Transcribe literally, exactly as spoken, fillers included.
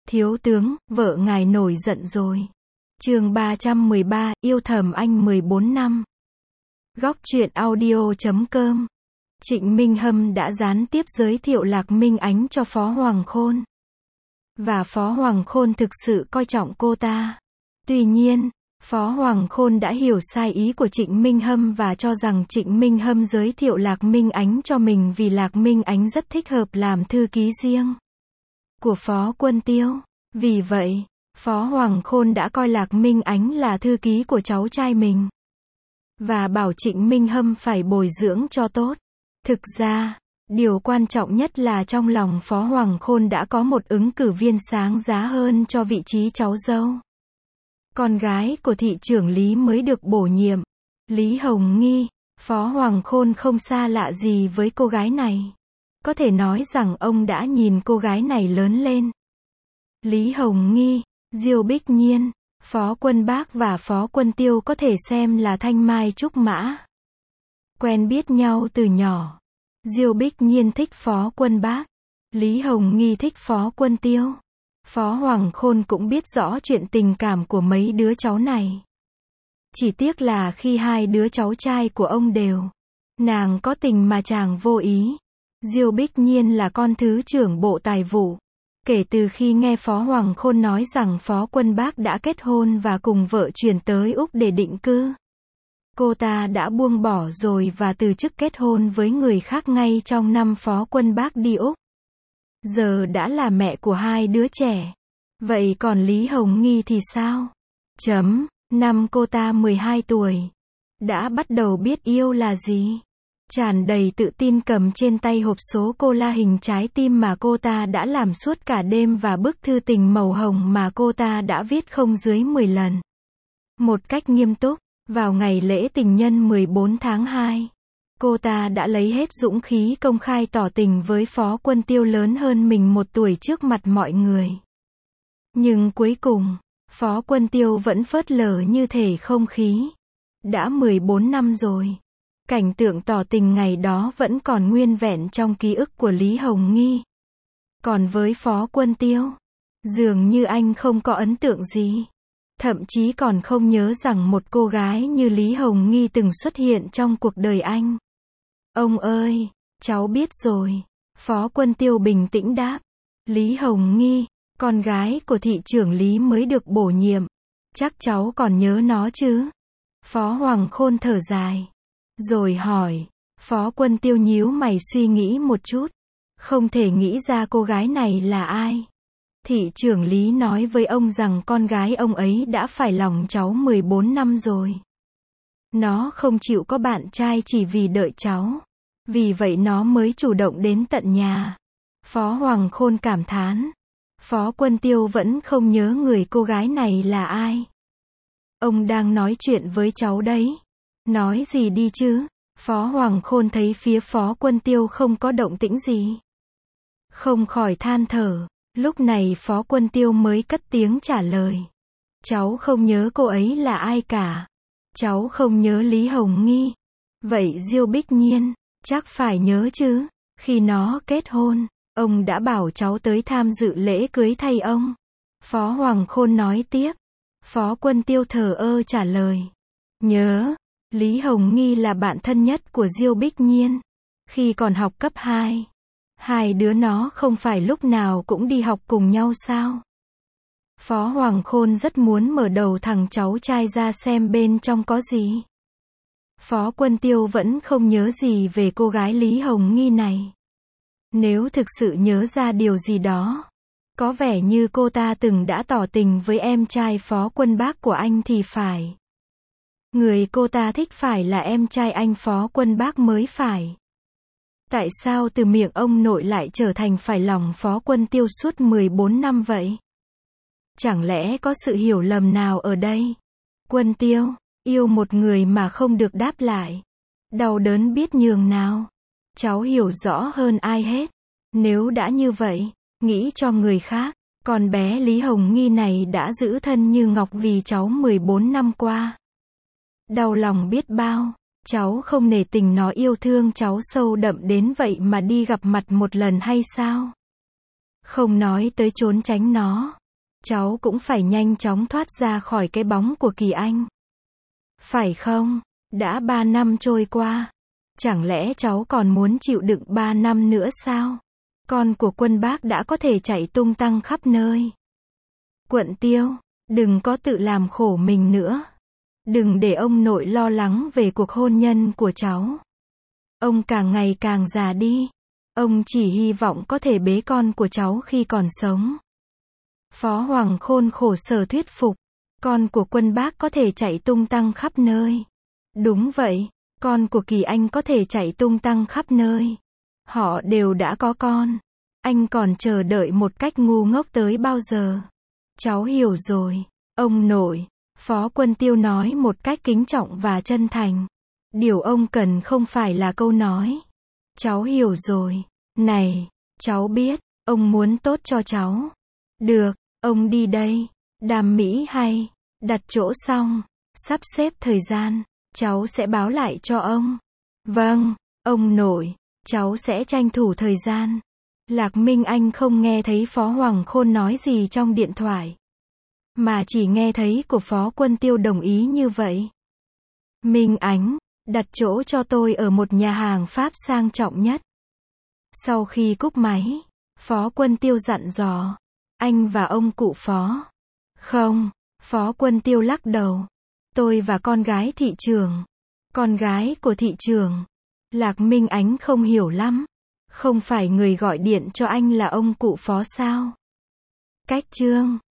Thiếu tướng, vợ ngài nổi giận rồi. Chương ba trăm mười ba, yêu thầm anh mười bốn năm. Góc truyện audio chấm com. Trịnh Minh Hâm đã gián tiếp giới thiệu Lạc Minh Ánh cho Phó Hoàng Khôn. Và Phó Hoàng Khôn thực sự coi trọng cô ta. Tuy nhiên, Phó Hoàng Khôn đã hiểu sai ý của Trịnh Minh Hâm và cho rằng Trịnh Minh Hâm giới thiệu Lạc Minh Ánh cho mình vì Lạc Minh Ánh rất thích hợp làm thư ký riêng của Phó Quân Tiêu. Vì vậy, Phó Hoàng Khôn đã coi Lạc Minh Ánh là thư ký của cháu trai mình. Và bảo Trịnh Minh Hâm phải bồi dưỡng cho tốt. Thực ra, điều quan trọng nhất là trong lòng Phó Hoàng Khôn đã có một ứng cử viên sáng giá hơn cho vị trí cháu dâu. Con gái của thị trưởng Lý mới được bổ nhiệm, Lý Hồng Nghi. Phó Hoàng Khôn không xa lạ gì với cô gái này. Có thể nói rằng ông đã nhìn cô gái này lớn lên. Lý Hồng Nghi, Diêu Bích Nhiên, Phó Quân Bác và Phó Quân Tiêu có thể xem là thanh mai trúc mã. Quen biết nhau từ nhỏ. Diêu Bích Nhiên thích Phó Quân Bác, Lý Hồng Nghi thích Phó Quân Tiêu. Phó Hoàng Khôn cũng biết rõ chuyện tình cảm của mấy đứa cháu này. Chỉ tiếc là khi hai đứa cháu trai của ông đều, nàng có tình mà chàng vô ý. Diêu Bích Nhiên là con thứ trưởng Bộ Tài vụ. Kể từ khi nghe Phó Hoàng Khôn nói rằng Phó Quân Bác đã kết hôn và cùng vợ chuyển tới Úc để định cư, cô ta đã buông bỏ rồi và từ chức kết hôn với người khác ngay trong năm Phó Quân Bác đi Úc. Giờ đã là mẹ của hai đứa trẻ. Vậy còn Lý Hồng Nghi thì sao? Chấm, năm cô ta mười hai tuổi. Đã bắt đầu biết yêu là gì. Tràn đầy tự tin cầm trên tay hộp số cola hình trái tim mà cô ta đã làm suốt cả đêm và bức thư tình màu hồng mà cô ta đã viết không dưới mười lần. Một cách nghiêm túc, vào ngày lễ tình nhân mười bốn tháng hai, cô ta đã lấy hết dũng khí công khai tỏ tình với Phó Quân Tiêu lớn hơn mình một tuổi trước mặt mọi người. Nhưng cuối cùng, Phó Quân Tiêu vẫn phớt lờ như thể không khí. Đã mười bốn năm rồi. Cảnh tượng tỏ tình ngày đó vẫn còn nguyên vẹn trong ký ức của Lý Hồng Nghi. Còn với Phó Quân Tiêu, dường như anh không có ấn tượng gì. Thậm chí còn không nhớ rằng một cô gái như Lý Hồng Nghi từng xuất hiện trong cuộc đời anh. Ông ơi, cháu biết rồi. Phó Quân Tiêu bình tĩnh đáp. Lý Hồng Nghi, con gái của thị trưởng Lý mới được bổ nhiệm. Chắc cháu còn nhớ nó chứ? Phó Hoàng Khôn thở dài. Rồi hỏi. Phó Quân Tiêu nhíu mày suy nghĩ một chút. Không thể nghĩ ra cô gái này là ai. Thị trưởng Lý nói với ông rằng con gái ông ấy đã phải lòng cháu mười bốn năm rồi. Nó không chịu có bạn trai chỉ vì đợi cháu. Vì vậy nó mới chủ động đến tận nhà. Phó Hoàng Khôn cảm thán. Phó Quân Tiêu vẫn không nhớ người cô gái này là ai. Ông đang nói chuyện với cháu đấy. Nói gì đi chứ? Phó Hoàng Khôn thấy phía Phó Quân Tiêu không có động tĩnh gì. Không khỏi than thở. Lúc này Phó Quân Tiêu mới cất tiếng trả lời. Cháu không nhớ cô ấy là ai cả. Cháu không nhớ Lý Hồng Nghi. Vậy Diêu Bích Nhiên, chắc phải nhớ chứ. Khi nó kết hôn, ông đã bảo cháu tới tham dự lễ cưới thay ông. Phó Hoàng Khôn nói tiếp. Phó Quân Tiêu thờ ơ trả lời. Nhớ, Lý Hồng Nghi là bạn thân nhất của Diêu Bích Nhiên. Khi còn học cấp hai. Hai đứa nó không phải lúc nào cũng đi học cùng nhau sao? Phó Hoàng Khôn rất muốn mở đầu thằng cháu trai ra xem bên trong có gì. Phó Quân Tiêu vẫn không nhớ gì về cô gái Lý Hồng Nghi này. Nếu thực sự nhớ ra điều gì đó, có vẻ như cô ta từng đã tỏ tình với em trai Phó Quân Bác của anh thì phải. Người cô ta thích phải là em trai anh Phó Quân Bác mới phải. Tại sao từ miệng ông nội lại trở thành phải lòng Phó Quân Tiêu suốt mười bốn năm vậy? Chẳng lẽ có sự hiểu lầm nào ở đây? Quân Tiêu, yêu một người mà không được đáp lại. Đau đớn biết nhường nào. Cháu hiểu rõ hơn ai hết. Nếu đã như vậy, nghĩ cho người khác. Con bé Lý Hồng Nghi này đã giữ thân như ngọc vì cháu mười bốn năm qua. Đau lòng biết bao. Cháu không nể tình nó yêu thương cháu sâu đậm đến vậy mà đi gặp mặt một lần hay sao? Không nói tới trốn tránh nó. cháu cũng phải nhanh chóng thoát ra khỏi cái bóng của Kỳ Anh. Phải không? Đã ba năm trôi qua. Chẳng lẽ cháu còn muốn chịu đựng ba năm nữa sao? Con của Quân Bác đã có thể chạy tung tăng khắp nơi. Quận Tiêu, đừng có tự làm khổ mình nữa. Đừng để ông nội lo lắng về cuộc hôn nhân của cháu. Ông càng ngày càng già đi. Ông chỉ hy vọng có thể bế con của cháu khi còn sống. Phó Hoàng Khôn khổ sở thuyết phục. Con của Quân Bác có thể chạy tung tăng khắp nơi. Đúng vậy, con của Kỳ Anh có thể chạy tung tăng khắp nơi. Họ đều đã có con. Anh còn chờ đợi một cách ngu ngốc tới bao giờ? Cháu hiểu rồi, ông nội. Phó Quân Tiêu nói một cách kính trọng và chân thành. Điều ông cần không phải là câu nói. Cháu hiểu rồi. Này, cháu biết, ông muốn tốt cho cháu. Được, ông đi đây. Đàm mỹ hay. Đặt chỗ xong. Sắp xếp thời gian. Cháu sẽ báo lại cho ông. Vâng, ông nội. Cháu sẽ tranh thủ thời gian. Lạc Minh Anh không nghe thấy Phó Hoàng Khôn nói gì trong điện thoại. Mà chỉ nghe thấy của Phó Quân Tiêu đồng ý như vậy. Minh Ánh, đặt chỗ cho tôi ở một nhà hàng Pháp sang trọng nhất. Sau khi cúp máy, Phó Quân Tiêu dặn dò. Anh và ông cụ Phó. Không, Phó Quân Tiêu lắc đầu. Tôi và con gái thị trưởng. Con gái của thị trưởng. Lạc Minh Ánh không hiểu lắm. Không phải người gọi điện cho anh là ông cụ Phó sao? Cách chương